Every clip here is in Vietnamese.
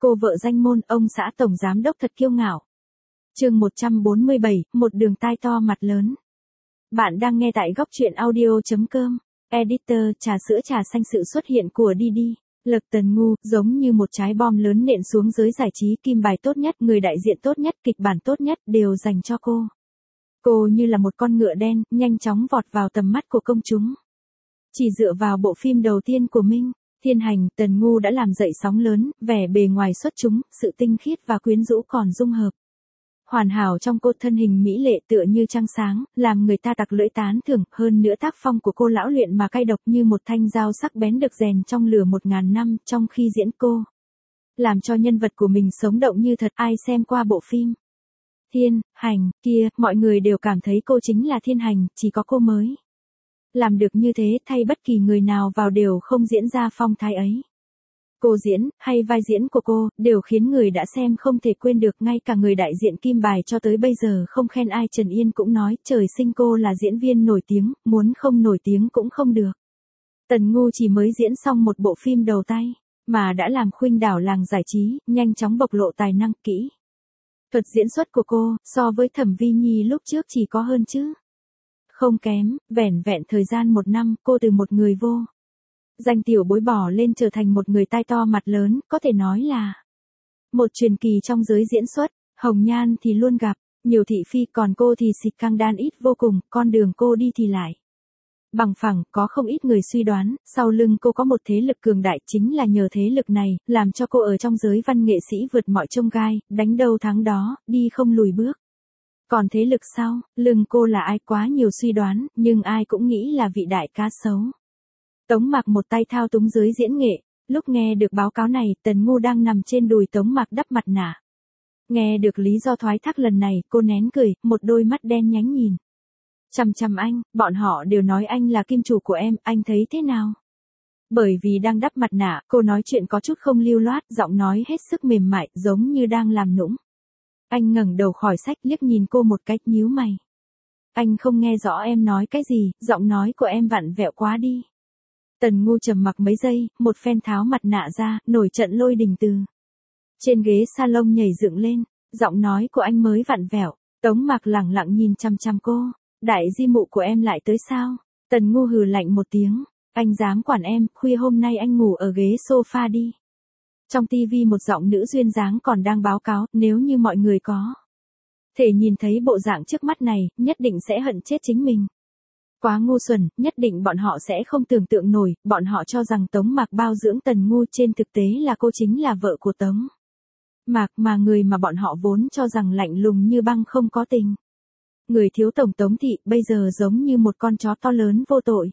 Cô vợ danh môn, ông xã tổng giám đốc thật kiêu ngạo. Chương 147, một đường tai to mặt lớn. Bạn đang nghe tại góc truyện audio.com. Editor, trà sữa trà xanh. Sự xuất hiện của Didi, Lực Tần Ngu, giống như một trái bom lớn nện xuống giới giải trí. Kim bài tốt nhất, người đại diện tốt nhất, kịch bản tốt nhất đều dành cho cô. Cô như là một con ngựa đen, nhanh chóng vọt vào tầm mắt của công chúng. Chỉ dựa vào bộ phim đầu tiên của Minh Thiên Hành, Tần Ngu đã làm dậy sóng lớn, vẻ bề ngoài xuất chúng, sự tinh khiết và quyến rũ còn dung hợp. Hoàn hảo trong cô, thân hình mỹ lệ tựa như trăng sáng, làm người ta tặc lưỡi tán thưởng. Hơn nữa tác phong của cô lão luyện mà cay độc như một thanh dao sắc bén được rèn trong lửa 1000 năm. Trong khi diễn, cô làm cho nhân vật của mình sống động như thật. Ai xem qua bộ phim Thiên Hành kia, mọi người đều cảm thấy cô chính là Thiên Hành, chỉ có cô mới làm được như thế, thay bất kỳ người nào vào đều không diễn ra phong thái ấy. Cô diễn, hay vai diễn của cô, đều khiến người đã xem không thể quên được. Ngay cả người đại diện Kim bài cho tới bây giờ không khen ai. Trần Yên cũng nói, trời sinh cô là diễn viên nổi tiếng, muốn không nổi tiếng cũng không được. Tần Ngu chỉ mới diễn xong một bộ phim đầu tay, mà đã làm khuynh đảo làng giải trí, nhanh chóng bộc lộ tài năng. Kỹ thuật diễn xuất của cô, so với Thẩm Vi Nhi lúc trước chỉ có hơn chứ không kém. Vẻn vẹn thời gian 1 năm, cô từ một người vô danh tiểu bối bỏ lên trở thành một người tai to mặt lớn, có thể nói là một truyền kỳ trong giới diễn xuất. Hồng nhan thì luôn gặp nhiều thị phi, còn cô thì xịt căng đan ít vô cùng. Con đường cô đi thì lại bằng phẳng. Có không ít người suy đoán, sau lưng cô có một thế lực cường đại. Chính là nhờ thế lực này, làm cho cô ở trong giới văn nghệ sĩ vượt mọi chông gai, đánh đâu thắng đó, đi không lùi bước. Còn thế lực sau lưng cô là ai, quá nhiều suy đoán, nhưng ai cũng nghĩ là vị đại cá sấu Tống Mạc một tay thao túng giới diễn nghệ. Lúc nghe được báo cáo này, Tần Ngu đang nằm trên đùi Tống Mạc đắp mặt nạ. Nghe được lý do thoái thác lần này, cô nén cười, một đôi mắt đen nhánh nhìn chằm chằm anh. Bọn họ đều nói anh là kim chủ của em, anh thấy thế nào? Bởi vì đang đắp mặt nạ, cô nói chuyện có chút không lưu loát, giọng nói hết sức mềm mại, giống như đang làm nũng. Anh ngẩng đầu khỏi sách, liếc nhìn cô một cách, nhíu mày. Anh không nghe rõ em nói cái gì, giọng nói của em vặn vẹo quá đi. Tần Ngu trầm mặc mấy giây, một phen tháo mặt nạ ra, nổi trận lôi đình từ trên ghế salon nhảy dựng lên. Giọng nói của anh mới vặn vẹo. Tống Mạc lẳng lặng nhìn chằm chằm cô. Đại di mụ của em lại tới sao? Tần Ngu hừ lạnh một tiếng. Anh dám quản em, khuya hôm nay anh ngủ ở ghế sofa đi. Trong tivi một giọng nữ duyên dáng còn đang báo cáo, nếu như mọi người có thể nhìn thấy bộ dạng trước mắt này, nhất định sẽ hận chết chính mình. Quá ngu xuẩn, nhất định bọn họ sẽ không tưởng tượng nổi. Bọn họ cho rằng Tống Mạc bao dưỡng Tần Ngu, trên thực tế là cô chính là vợ của Tống Mạc, mà người mà bọn họ vốn cho rằng lạnh lùng như băng không có tình. Người thiếu tổng Tống thị, bây giờ giống như một con chó to lớn vô tội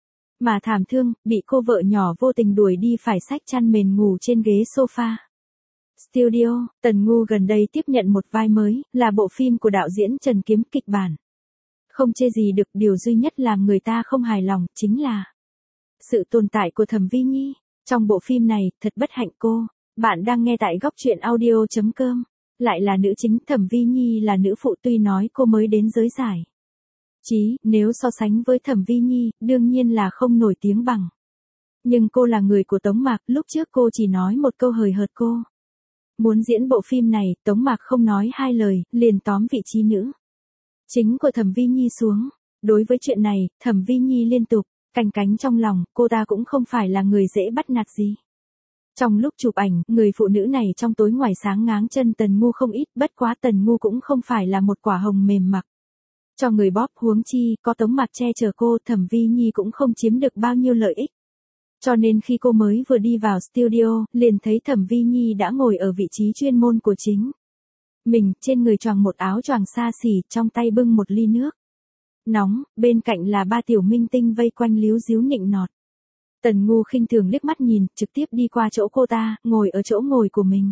mà thảm thương, bị cô vợ nhỏ vô tình đuổi đi, phải xách chăn mền ngủ trên ghế sofa. Studio, Tần Ngu gần đây tiếp nhận một vai mới, là bộ phim của đạo diễn Trần Kiếm. Kịch bản không chê gì được, điều duy nhất làm người ta không hài lòng, chính là sự tồn tại của Thẩm Vi Nhi. Trong bộ phim này, thật bất hạnh cô. Bạn đang nghe tại góc truyện audio.com. Lại là nữ chính, Thẩm Vi Nhi là nữ phụ. Tuy nói cô mới đến giới giải trí, nếu so sánh với Thẩm Vi Nhi, đương nhiên là không nổi tiếng bằng. Nhưng cô là người của Tống Mạc, lúc trước cô chỉ nói một câu hời hợt cô muốn diễn bộ phim này. Tống Mạc không nói hai lời, liền tóm vị trí nữ chính của Thẩm Vi Nhi xuống. Đối với chuyện này, Thẩm Vi Nhi liên tục canh cánh trong lòng, cô ta cũng không phải là người dễ bắt nạt gì. Trong lúc chụp ảnh, người phụ nữ này trong tối ngoài sáng ngáng chân Tần Ngu không ít, bất quá Tần Ngu cũng không phải là một quả hồng mềm mặc cho người bóp, huống chi có Tống Mạc che chở cô, Thẩm Vi Nhi cũng không chiếm được bao nhiêu lợi ích. Cho nên khi cô mới vừa đi vào studio, liền thấy Thẩm Vi Nhi đã ngồi ở vị trí chuyên môn của chính mình, trên người choàng một áo choàng xa xỉ, trong tay bưng một ly nước nóng, bên cạnh là 3 tiểu minh tinh vây quanh líu díu nịnh nọt. Tần Ngu khinh thường liếc mắt nhìn, trực tiếp đi qua chỗ cô ta, ngồi ở chỗ ngồi của mình.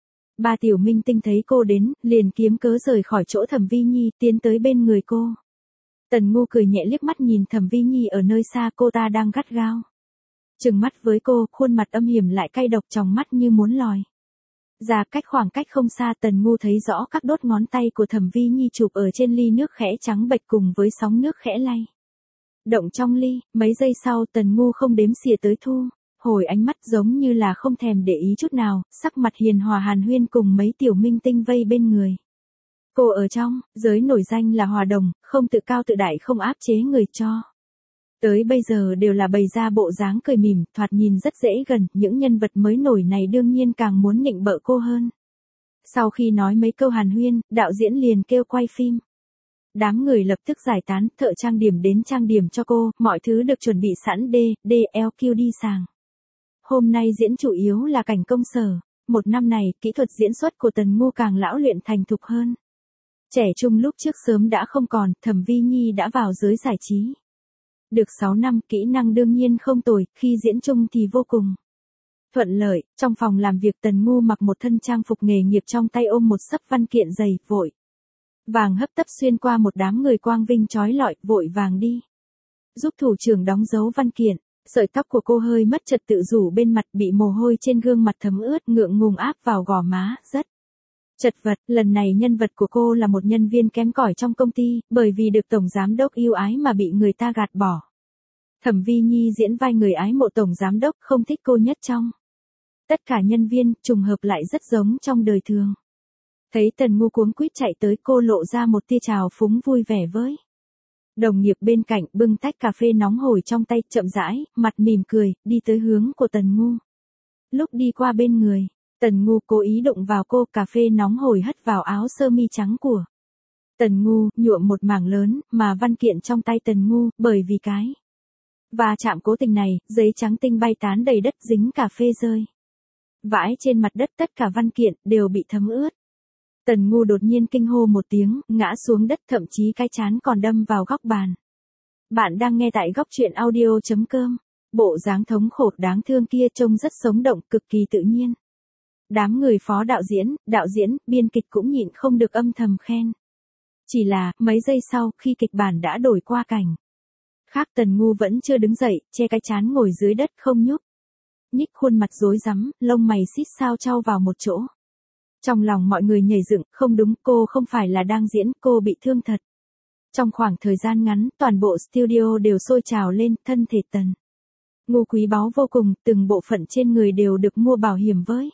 3 tiểu minh tinh thấy cô đến, liền kiếm cớ rời khỏi chỗ Thẩm Vi Nhi, tiến tới bên người cô. Tần Ngu cười nhẹ liếc mắt nhìn Thẩm Vi Nhi ở nơi xa, cô ta đang gắt gao trừng mắt với cô, khuôn mặt âm hiểm lại cay độc, tròng mắt như muốn lòi ra. Khoảng cách không xa, Tần Ngu thấy rõ các đốt ngón tay của Thẩm Vi Nhi chụp ở trên ly nước khẽ trắng bệch cùng với sóng nước khẽ lay động trong ly. Mấy giây sau, Tần Ngu không đếm xỉa tới thu hồi ánh mắt giống như là không thèm để ý chút nào, sắc mặt hiền hòa hàn huyên cùng mấy tiểu minh tinh vây bên người. Cô ở trong, giới nổi danh là hòa đồng, không tự cao tự đại không áp chế người cho. Tới bây giờ đều là bày ra bộ dáng cười mỉm, thoạt nhìn rất dễ gần, những nhân vật mới nổi này đương nhiên càng muốn nịnh bợ cô hơn. Sau khi nói mấy câu hàn huyên, đạo diễn liền kêu quay phim. Đám người lập tức giải tán, thợ trang điểm đến trang điểm cho cô, mọi thứ được chuẩn bị sẵn DLQ đi sàng. Hôm nay diễn chủ yếu là cảnh công sở, một năm này, kỹ thuật diễn xuất của Tần Ngu càng lão luyện thành thục hơn. Trẻ trung lúc trước sớm đã không còn, Thẩm Vi Nhi đã vào giới giải trí. Được 6 năm, kỹ năng đương nhiên không tồi, khi diễn chung thì vô cùng thuận lợi. Trong phòng làm việc Tần Ngu mặc một thân trang phục nghề nghiệp, trong tay ôm một xấp văn kiện dày, vội vàng hấp tấp xuyên qua một đám người quang vinh chói lọi, vội vàng đi giúp thủ trưởng đóng dấu văn kiện. Sợi tóc của cô hơi mất trật tự rủ bên mặt, bị mồ hôi trên gương mặt thấm ướt ngượng ngùng áp vào gò má, rất chật vật. Lần này nhân vật của cô là một nhân viên kém cỏi trong công ty, bởi vì được tổng giám đốc yêu ái mà bị người ta gạt bỏ. Thẩm Vi Nhi diễn vai người ái mộ tổng giám đốc, không thích cô nhất trong tất cả nhân viên, trùng hợp lại rất giống trong đời thường. Thấy Tần Ngu cuống quýt chạy tới, cô lộ ra một tia trào phúng vui vẻ với đồng nghiệp bên cạnh, bưng tách cà phê nóng hổi trong tay, chậm rãi, mặt mỉm cười, đi tới hướng của Tần Ngu. Lúc đi qua bên người Tần Ngu cố ý đụng vào cô, cà phê nóng hổi hất vào áo sơ mi trắng của Tần Ngu, nhuộm một mảng lớn, mà văn kiện trong tay Tần Ngu, bởi vì cái và chạm cố tình này, giấy trắng tinh bay tán đầy đất, dính cà phê rơi vãi trên mặt đất, tất cả văn kiện đều bị thấm ướt. Tần Ngu đột nhiên kinh hô một tiếng, ngã xuống đất, thậm chí cái trán còn đâm vào góc bàn. Bạn đang nghe tại góc truyện audio.com. Bộ dáng thống khổ đáng thương kia trông rất sống động, cực kỳ tự nhiên. Đám người phó đạo diễn, biên kịch cũng nhịn không được âm thầm khen. Chỉ là, mấy giây sau, khi kịch bản đã đổi qua cảnh khác, Tần Ngu vẫn chưa đứng dậy, che cái trán ngồi dưới đất không nhúc nhích, khuôn mặt rối rắm, lông mày xít sao chau vào một chỗ. Trong lòng mọi người nhảy dựng, không đúng, cô không phải là đang diễn, cô bị thương thật. Trong khoảng thời gian ngắn, toàn bộ studio đều sôi trào lên, thân thể Tần Ngu quý báu vô cùng, từng bộ phận trên người đều được mua bảo hiểm với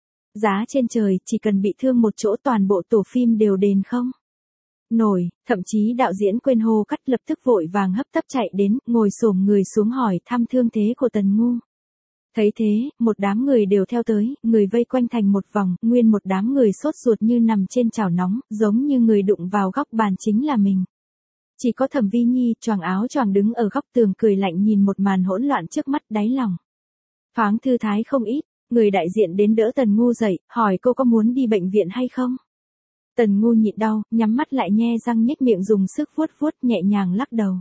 giá trên trời, chỉ cần bị thương một chỗ toàn bộ tổ phim đều đền không nổi, thậm chí đạo diễn quên hô cắt, lập tức vội vàng hấp tấp chạy đến, ngồi xổm người xuống hỏi thăm thương thế của Tần Ngu. Thấy thế, một đám người đều theo tới, người vây quanh thành một vòng, nguyên một đám người sốt ruột như nằm trên chảo nóng, giống như người đụng vào góc bàn chính là mình. Chỉ có Thẩm Vi Nhi, choàng áo choàng đứng ở góc tường cười lạnh nhìn một màn hỗn loạn trước mắt, đáy lòng thoáng thư thái không ít. Người đại diện đến đỡ Tần Ngu dậy, hỏi cô có muốn đi bệnh viện hay không. Tần Ngu nhịn đau, nhắm mắt lại nhe răng nhếch miệng dùng sức vuốt vuốt, nhẹ nhàng lắc đầu.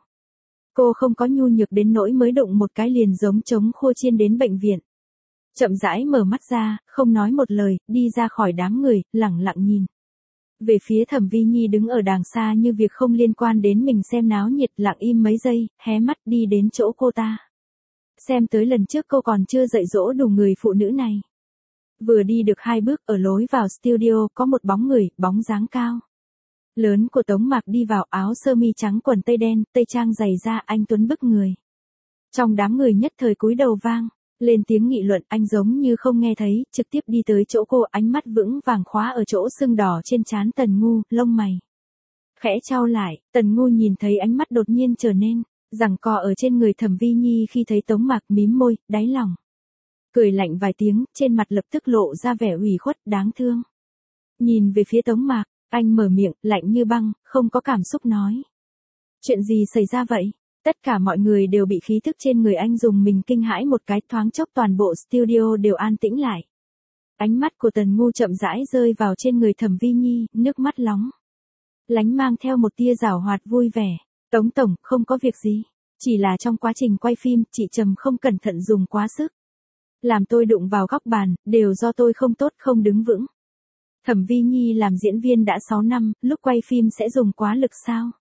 Cô không có nhu nhược đến nỗi mới đụng một cái liền giống trống khua chiên đến bệnh viện. Chậm rãi mở mắt ra, không nói một lời, đi ra khỏi đám người, lẳng lặng nhìn về phía Thẩm Vi Nhi đứng ở đàng xa như việc không liên quan đến mình, xem náo nhiệt, lặng im mấy giây, hé mắt đi đến chỗ cô ta. Xem tới lần trước cô còn chưa dạy dỗ đủ người phụ nữ này. Vừa đi được 2 bước, ở lối vào studio có một bóng người, bóng dáng cao lớn của Tống Mạc đi vào, áo sơ mi trắng quần tây đen, tây trang dày da, anh tuấn bức người. Trong đám người nhất thời cúi đầu vang lên tiếng nghị luận, anh giống như không nghe thấy, trực tiếp đi tới chỗ cô, ánh mắt vững vàng khóa ở chỗ sưng đỏ trên trán Tần Ngu, lông mày khẽ chau lại. Tần Ngu nhìn thấy ánh mắt đột nhiên trở nên giằng co ở trên người Thẩm Vi Nhi, khi thấy Tống Mạc mím môi, đáy lòng cười lạnh vài tiếng, trên mặt lập tức lộ ra vẻ ủy khuất đáng thương. Nhìn về phía Tống Mạc, anh mở miệng, lạnh như băng, không có cảm xúc nói. Chuyện gì xảy ra vậy? Tất cả mọi người đều bị khí thức trên người anh dùng mình kinh hãi một cái, thoáng chốc toàn bộ studio đều an tĩnh lại. Ánh mắt của Tần Ngu chậm rãi rơi vào trên người Thẩm Vi Nhi, nước mắt lóng lánh mang theo một tia giảo hoạt vui vẻ. Tống tổng, không có việc gì. Chỉ là trong quá trình quay phim, chị Trầm không cẩn thận dùng quá sức. Làm tôi đụng vào góc bàn, đều do tôi không tốt, không đứng vững. Thẩm Vi Nhi làm diễn viên đã 6 năm, lúc quay phim sẽ dùng quá lực sao?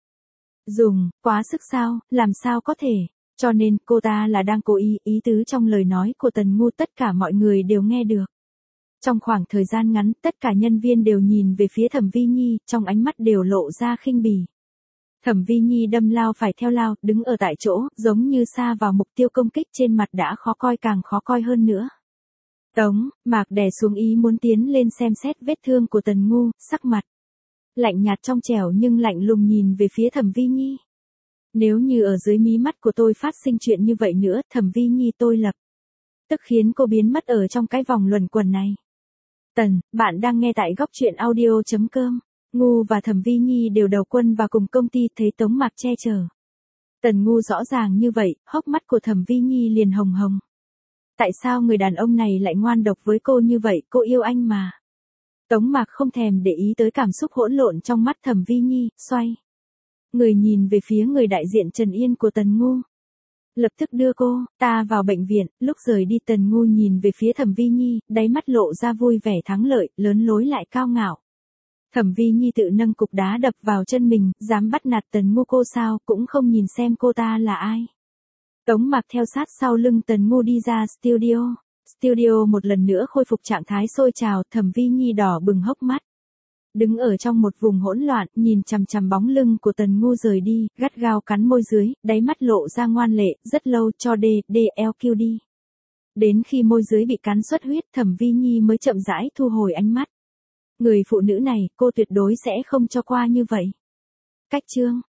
Dùng quá sức sao, làm sao có thể? Cho nên, cô ta là đang cố ý, ý tứ trong lời nói của Tần Ngu tất cả mọi người đều nghe được. Trong khoảng thời gian ngắn, tất cả nhân viên đều nhìn về phía Thẩm Vi Nhi, trong ánh mắt đều lộ ra khinh bỉ. Thẩm Vi Nhi đâm lao phải theo lao, đứng ở tại chỗ, giống như sa vào mục tiêu công kích, trên mặt đã khó coi càng khó coi hơn nữa. Tống Mạc đè xuống ý muốn tiến lên xem xét vết thương của Tần Ngu, sắc mặt lạnh nhạt trong trẻo nhưng lạnh lùng nhìn về phía Thẩm Vi Nhi. Nếu như ở dưới mí mắt của tôi phát sinh chuyện như vậy nữa, Thẩm Vi Nhi tôi lập tức khiến cô biến mất ở trong cái vòng luẩn quẩn này. Bạn đang nghe tại góc truyện audio.com. Ngu và Thẩm Vi Nhi đều đầu quân vào cùng công ty, thấy Tống Mạc che chở Tần Ngu rõ ràng như vậy, hốc mắt của Thẩm Vi Nhi liền hồng hồng. Tại sao người đàn ông này lại ngoan độc với cô như vậy, cô yêu anh mà. Tống Mạc không thèm để ý tới cảm xúc hỗn lộn trong mắt Thẩm Vi Nhi, xoay người nhìn về phía người đại diện Trần Yên của Tần Ngu. Lập tức đưa cô ta vào bệnh viện. Lúc rời đi, Tần Ngu nhìn về phía Thẩm Vi Nhi, đáy mắt lộ ra vui vẻ thắng lợi, lớn lối lại cao ngạo. Thẩm Vi Nhi tự nâng cục đá đập vào chân mình, dám bắt nạt Tần Ngu cô sao, cũng không nhìn xem cô ta là ai. Tống Mạc theo sát sau lưng Tần Ngu đi ra studio. Studio một lần nữa khôi phục trạng thái sôi trào, Thẩm Vi Nhi đỏ bừng hốc mắt. Đứng ở trong một vùng hỗn loạn, nhìn chằm chằm bóng lưng của Tần Ngu rời đi, gắt gao cắn môi dưới, đáy mắt lộ ra ngoan lệ, rất lâu cho DLQ đi. Đến khi môi dưới bị cắn xuất huyết, Thẩm Vi Nhi mới chậm rãi thu hồi ánh mắt. Người phụ nữ này, cô tuyệt đối sẽ không cho qua như vậy. Cách chương